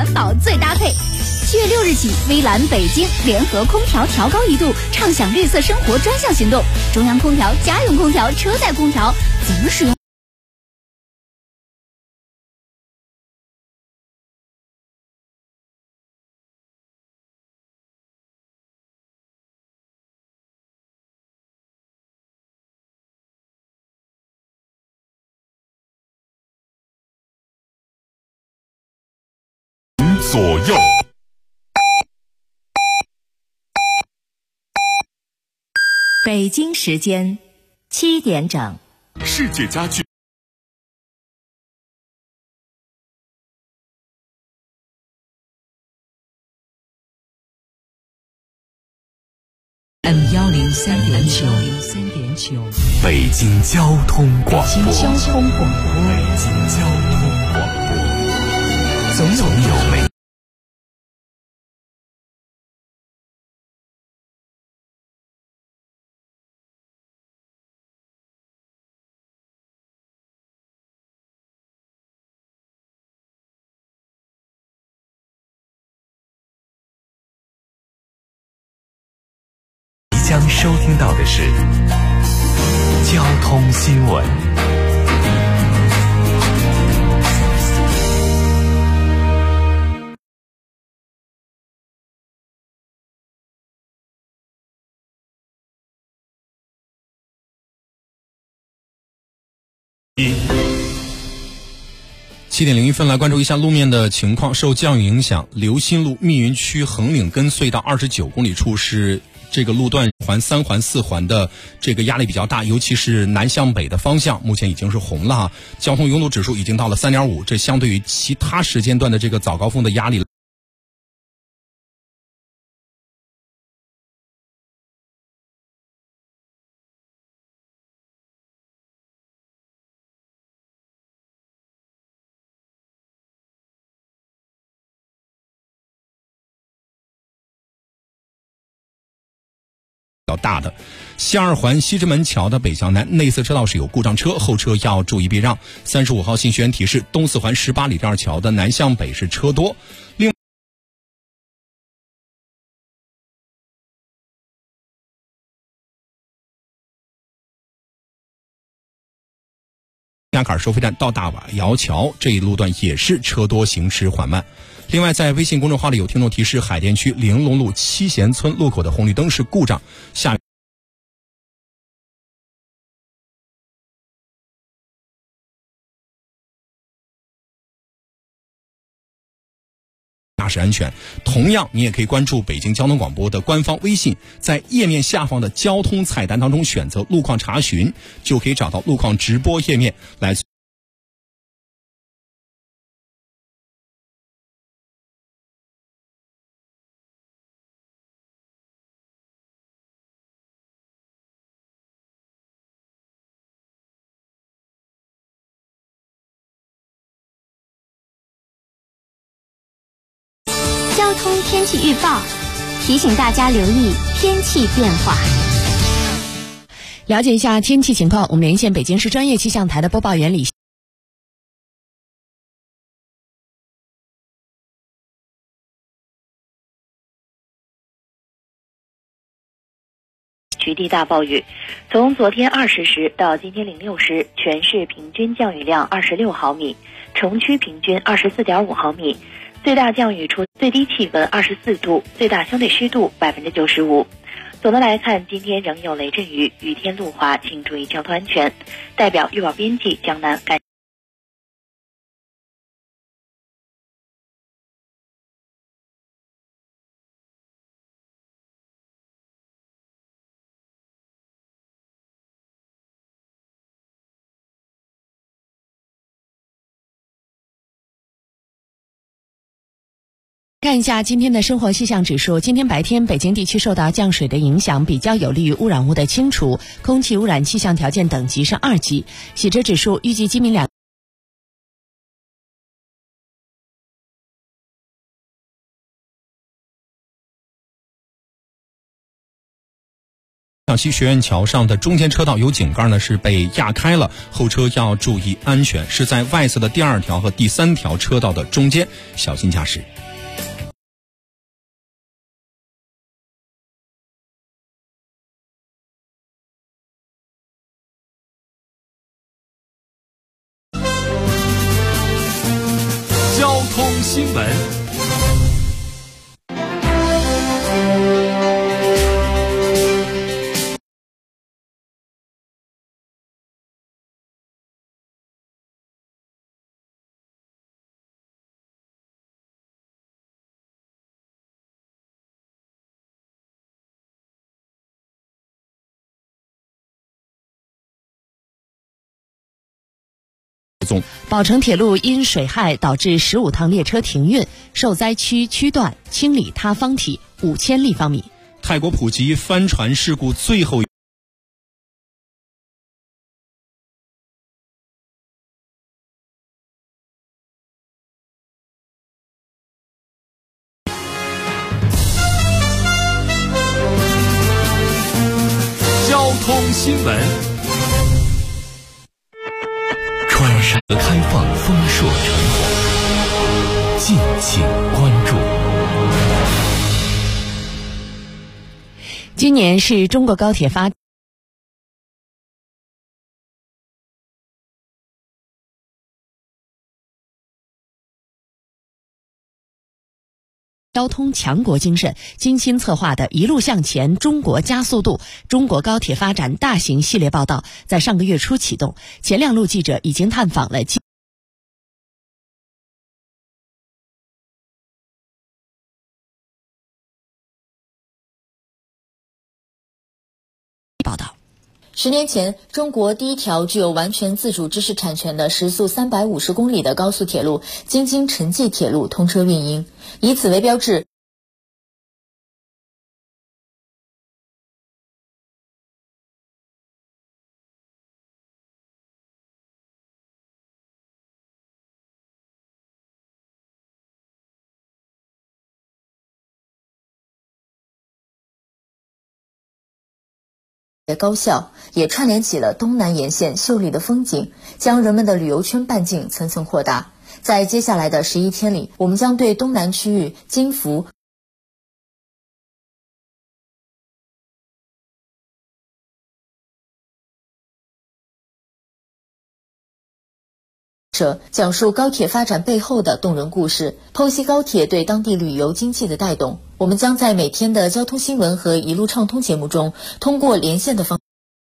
环保最搭配。7月6日起，微蓝北京联合空调调高1度，畅享绿色生活专项行动。中央空调、家用空调、车载空调怎么使用？ 左右。 北京时间7点整， 世界家具。 M103.9， 北京交通广播。 北京交通广播。 北京交通广播。总有美。将收听到的是交通新闻。 7点01分，来关注一下路面的情况。受降雨影响，刘新路密云区横岭根隧道29公里处是这个路段环3环4环的这个压力比较大，尤其是南向北的方向，目前已经是红了哈，交通拥堵指数已经到了3.5，这相对于其他时间段的这个早高峰的压力。比较大的西二环西直门桥的北向南内侧车道是有故障车，后车要注意避让。35号信息员提示，东四环18里店桥的南向北是车多。另亚坎收费站到大瓦窑桥这一路段也是车多，行驶缓慢。另外，在微信公众号里有听众提示，海淀区玲珑路七贤村路口的红绿灯是故障，下驾驶安全。同样，你也可以关注北京交通广播的官方微信，在页面下方的交通菜单当中选择路况查询，就可以找到路况直播页面来。 交通天气预报，提醒大家留意天气变化。 了解一下天气情况，我们连线北京市专业气象台的播报员李。 局地大暴雨，从昨天20时到今天06时，全市平均降雨量26毫米，城区平均24.5毫米。最大降雨处，最低气温24度，最大相对湿度95%。总的来看，今天仍有雷阵雨，雨天路滑，请注意交通安全。代表预报编辑江南感。 看一下今天的生活气象指数。今天白天北京地区受到降水的影响，比较有利于污染物的清除，空气污染气象条件等级是2级，洗车指数预计今明两向西学院桥上的中间车道有井盖呢是被压开了，后车要注意安全，是在外侧的第2条和第3条车道的中间，小心驾驶。 交通新闻。 宝成铁路因水害导致15趟列车停运，受灾区区段清理塌方体5000立方米。 泰国普吉帆船事故最后交通新闻。川陕的开放丰硕成果，敬请关注。 今年是中国高铁发交通强国精神精心策划的一路向前中国加速度中国高铁发展大型系列报道在上个月初启动，前2路记者已经探访了报道。 10年前，中国第一条具有完全自主知识产权的时速350公里的高速铁路京津城际铁路通车运营，以此为标志。高效，也串联起了东南沿线秀丽的风景，将人们的旅游圈半径层层扩大。在接下来的11天里，我们将对东南区域金福、讲述高铁发展背后的动人故事，剖析高铁对当地旅游经济的带动。我们将在每天的交通新闻和一路畅通节目中，通过连线的方式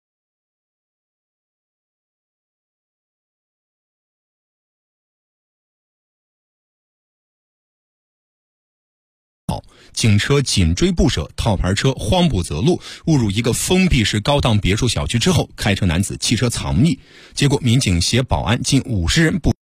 警车紧追不舍，套牌车慌不择路，误入一个封闭式高档别墅小区之后，开车男子弃车藏匿，结果民警携保安近50人不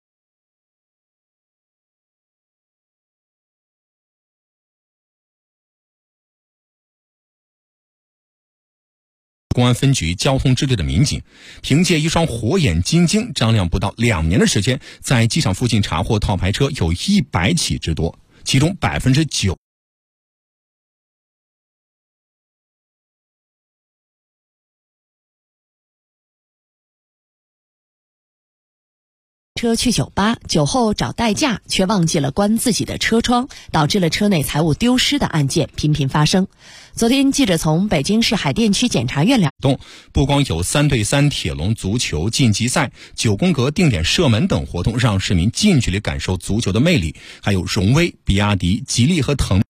公安分局交通支队的民警，凭借一双火眼金睛，张亮不到2年的时间，在机场附近查获套牌车有100起之多，其中9%。 车去酒吧，酒后找代驾，却忘记了关自己的车窗，导致了车内财物丢失的案件频频发生。昨天，记者从北京市海淀区检察院不光有3对3铁笼足球晋级赛、9宫格定点射门等活动，让市民近距离感受足球的魅力，还有荣威、比亚迪、吉利和腾。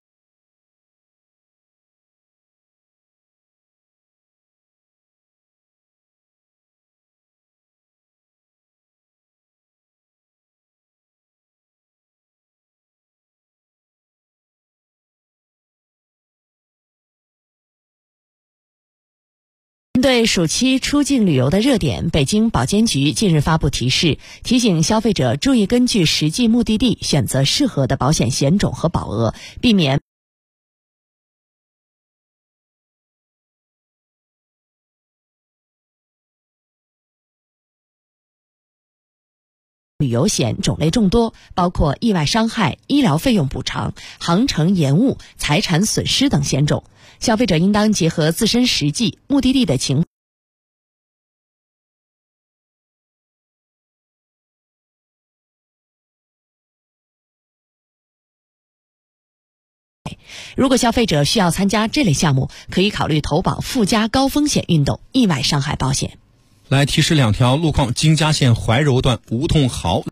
针对暑期出境旅游的热点，北京保监局近日发布提示，提醒消费者注意根据实际目的地选择适合的保险险种和保额，避免旅游险种类众多，包括意外伤害、医疗费用补偿、航程延误、财产损失等险种。消费者应当结合自身实际、目的地的情况，如果消费者需要参加这类项目，可以考虑投保附加高风险运动意外伤害保险。 来提示2条路况：京嘉线怀柔段梧桐壕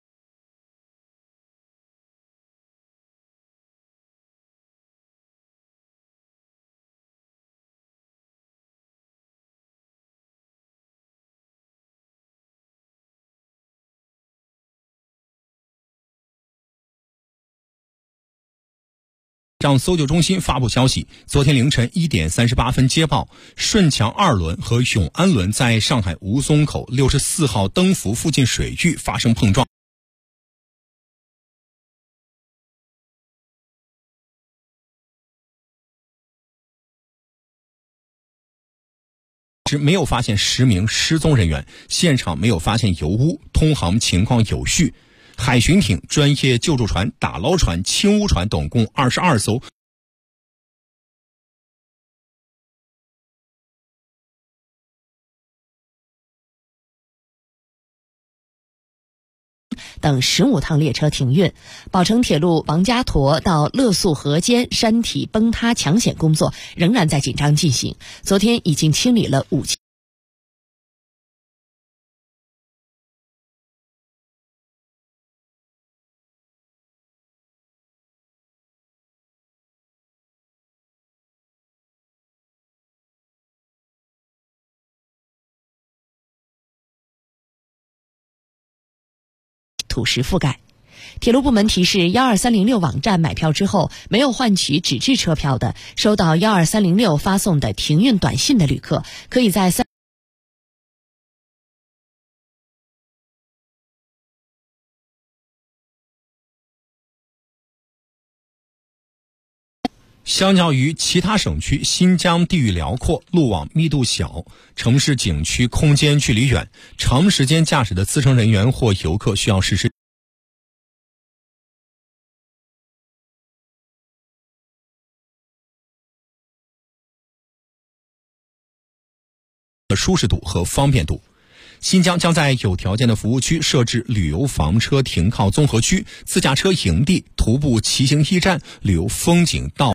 上搜救中心发布消息，昨天凌晨1点38分接报，顺强2轮和永安轮在上海吴淞口64号登福附近水域发生碰撞。没有发现10名失踪人员，现场没有发现油污，通航情况有序。海巡艇、专业救助船、打捞船、轻污船等共22艘， 等15趟列车停运。宝成铁路王家沱到乐宿河间山体崩塌抢险工作仍然在紧张进行，昨天已经清理了5000土石覆盖。铁路部门提示12306网站买票之后没有换取纸质车票的，收到12306发送的停运短信的旅客，可以在相较于其他省区，新疆地域辽阔，路网密度小，城市景区空间距离远，长时间驾驶的自乘人员或游客需要实施舒适度和方便度。新疆将在有条件的服务区设置旅游房车停靠综合区、自驾车营地、徒步骑行驿站、旅游风景道。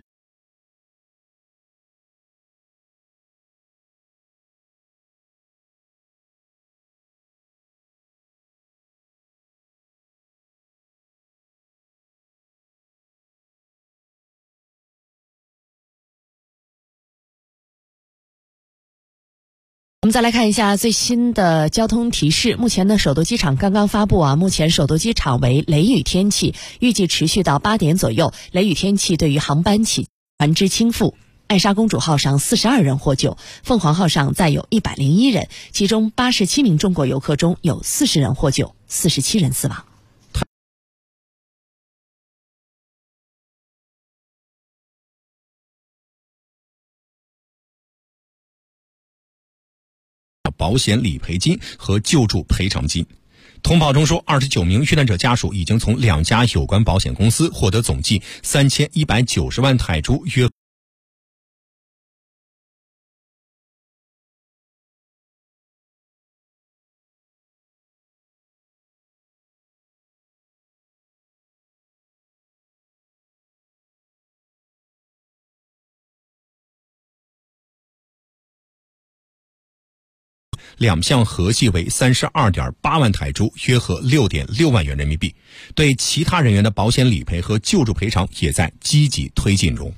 我们再来看一下最新的交通提示。目前呢，首都机场刚刚发布目前首都机场为雷雨天气，预计持续到8点左右。雷雨天气对于航班起船只倾覆。爱莎公主号上42人获救，凤凰号上再有101人，其中87名中国游客中有40人获救，47人死亡。 保险理赔金和救助赔偿金。通报中说，29名遇难者家属已经从2家有关保险公司获得总计3190万泰铢，约2项合计为32.8万泰铢，约合6.6万元人民币。对其他人员的保险理赔和救助赔偿也在积极推进中。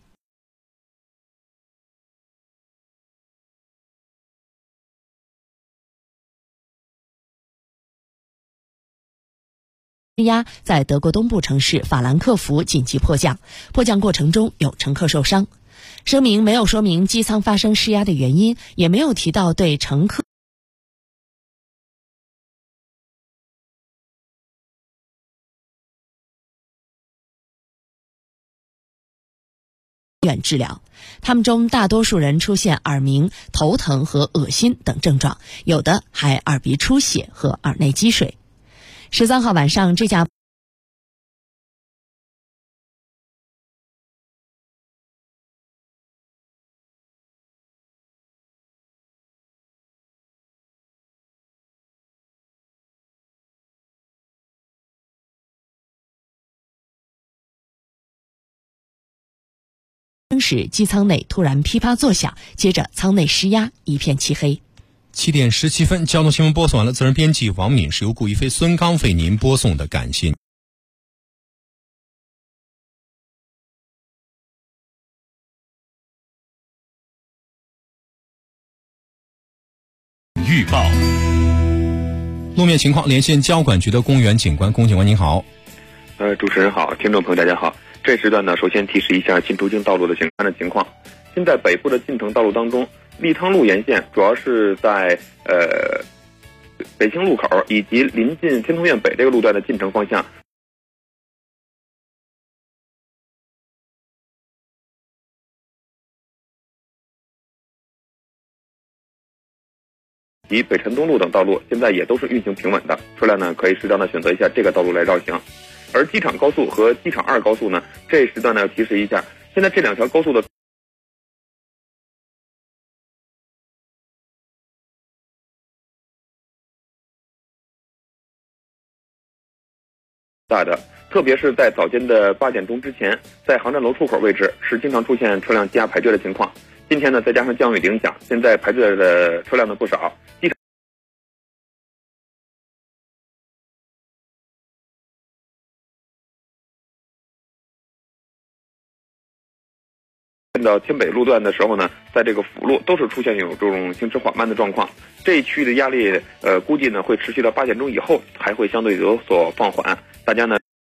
压在德国东部城市法兰克福紧急迫降，迫降过程中有乘客受伤。声明没有说明机舱发生失压的原因，也没有提到对乘客医院治疗。他们中大多数人出现耳鸣、头疼和恶心等症状，有的还耳鼻出血和耳内积水。 13号晚上，这架时机舱内突然噼啪作响，接着舱内失压，一片漆黑。 7点17分，交通新闻播送完了。责任编辑王敏，是由顾一飞、孙刚为您播送的，感谢。 预报。 路面情况，连线交管局的龚元警官。龚警官您好。 主持人好，听众朋友大家好。这时段呢，首先提示一下进出京道路的情况。现在北部的进城道路当中，立汤路沿线主要是在北京路口以及临近天通苑北这个路段的进城方向。及北辰东路等道路现在也都是运行平稳的，车辆呢可以适当的选择一下这个道路来绕行。而机场高速和机场2高速呢，这时段呢要提示一下，现在这2条高速的大的，特别是在早间的8点钟之前，在航站楼出口位置是经常出现车辆积压排队的情况。今天呢，再加上降雨的影响，现在排队的车辆呢不少。机场到天北路段的时候呢，在这个辅路都是出现有这种行驶缓慢的状况。这一区域的压力估计呢会持续到8点钟以后，还会相对有所放缓。大家呢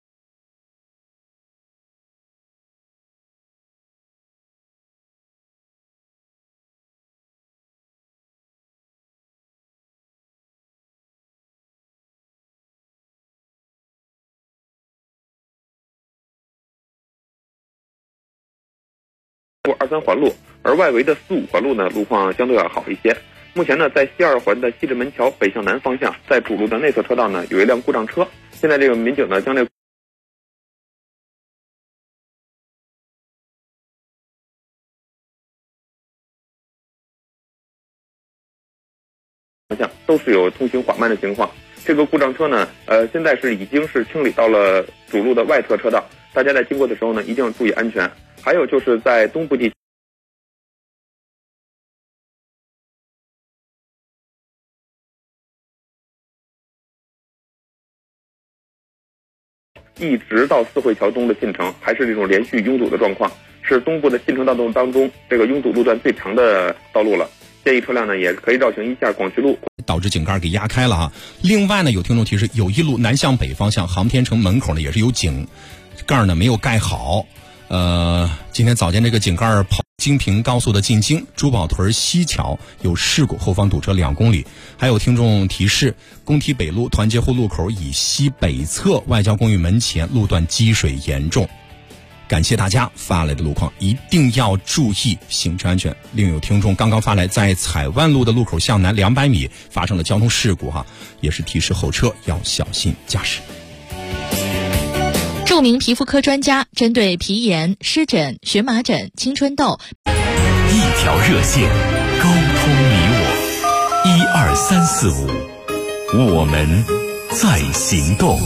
23环路，而外围的4、5环路呢，路况相对要好一些。目前呢，在西2环的西直门桥北向南方向，在主路的内侧车道呢，有一辆故障车。现在这个民警呢，将这方向都是有通行缓慢的情况。这个故障车呢，现在是已经是清理到了主路的外侧车道，大家在经过的时候呢，一定要注意安全。还有就是在东部地区一直到四惠桥东的进城，还是这种连续拥堵的状况，是东部的进城道路当中这个拥堵路段最长的道路了。建议车辆呢也可以绕行一下广渠路， 导致井盖给压开了啊。另外呢，有听众提示，友谊路南向北方向航天城门口呢也是有井盖呢没有盖好。今天早间这个井盖跑京平高速的进京珠宝屯西桥有事故，后方堵车2公里。还有听众提示，工体北路团结湖路口以西北侧外交公寓门前路段积水严重。感谢大家发来的路况，一定要注意行车安全。另有听众刚刚发来，在采万路的路口向南200米发生了交通事故也是提示后车要小心驾驶。 著名皮肤科专家针对皮炎、湿疹、荨麻疹、青春痘， 一条热线，沟通你我，12345，我们在行动。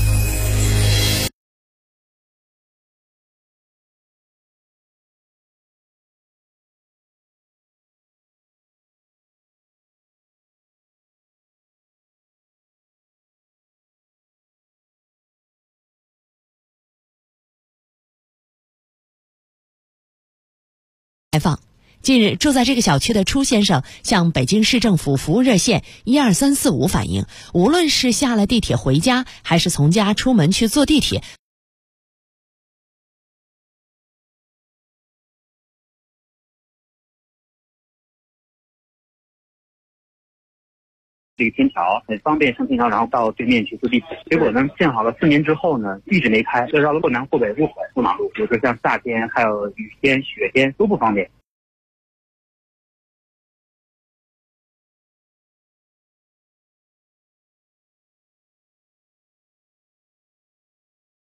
采访。近日，住在这个小区的初先生向北京市政府服务热线12345反映，无论是下了地铁回家，还是从家出门去坐地铁， 这个天桥很方便上天桥，然后到对面去坐地铁。结果呢，建好了4年之后呢，一直没开，就绕了后南后北路过马路。比如说像夏天、还有雨天、雪天都不方便。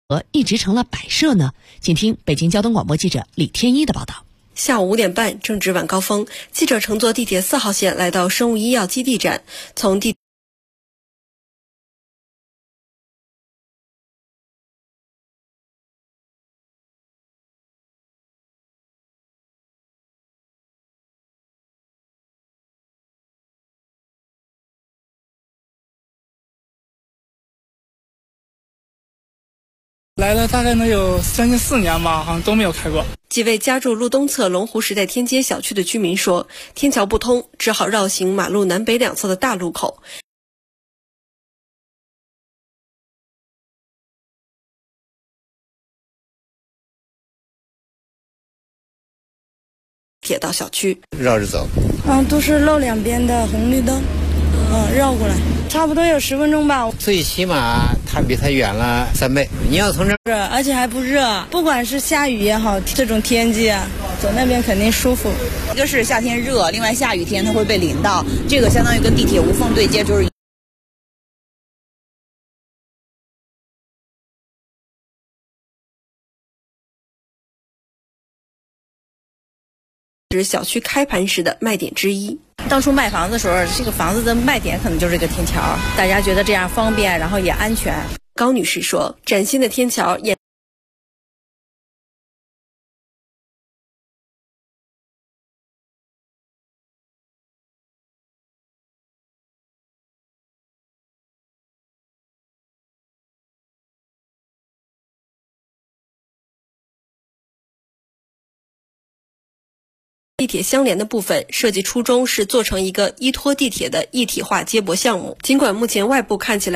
一直成了摆设呢？请听北京交通广播记者李天一的报道。 下午5点半，正值晚高峰，记者乘坐地铁4号线来到生物医药基地站，从地来了大概能有将近4年吧，好像都没有开过。 几位家住路东侧龙湖时代天街小区的居民说，天桥不通，只好绕行马路南北两侧的大路口。铁道小区绕着走， 都是路两边的红绿灯，绕过来，差不多有10分钟吧。 最起码它比它远了3倍。你要从这儿，而且还不热，不管是下雨也好，这种天气啊，走那边肯定舒服。 一个是夏天热，另外下雨天它会被淋到，这个相当于跟地铁无缝对接，就是。 是小区开盘时的卖点之一。 当初卖房子的时候，这个房子的卖点可能就是这个天桥，大家觉得这样方便，然后也安全。 高女士说，崭新的天桥也地铁相连的部分设计初衷是做成一个依托地铁的一体化接驳项目，尽管目前外部看起来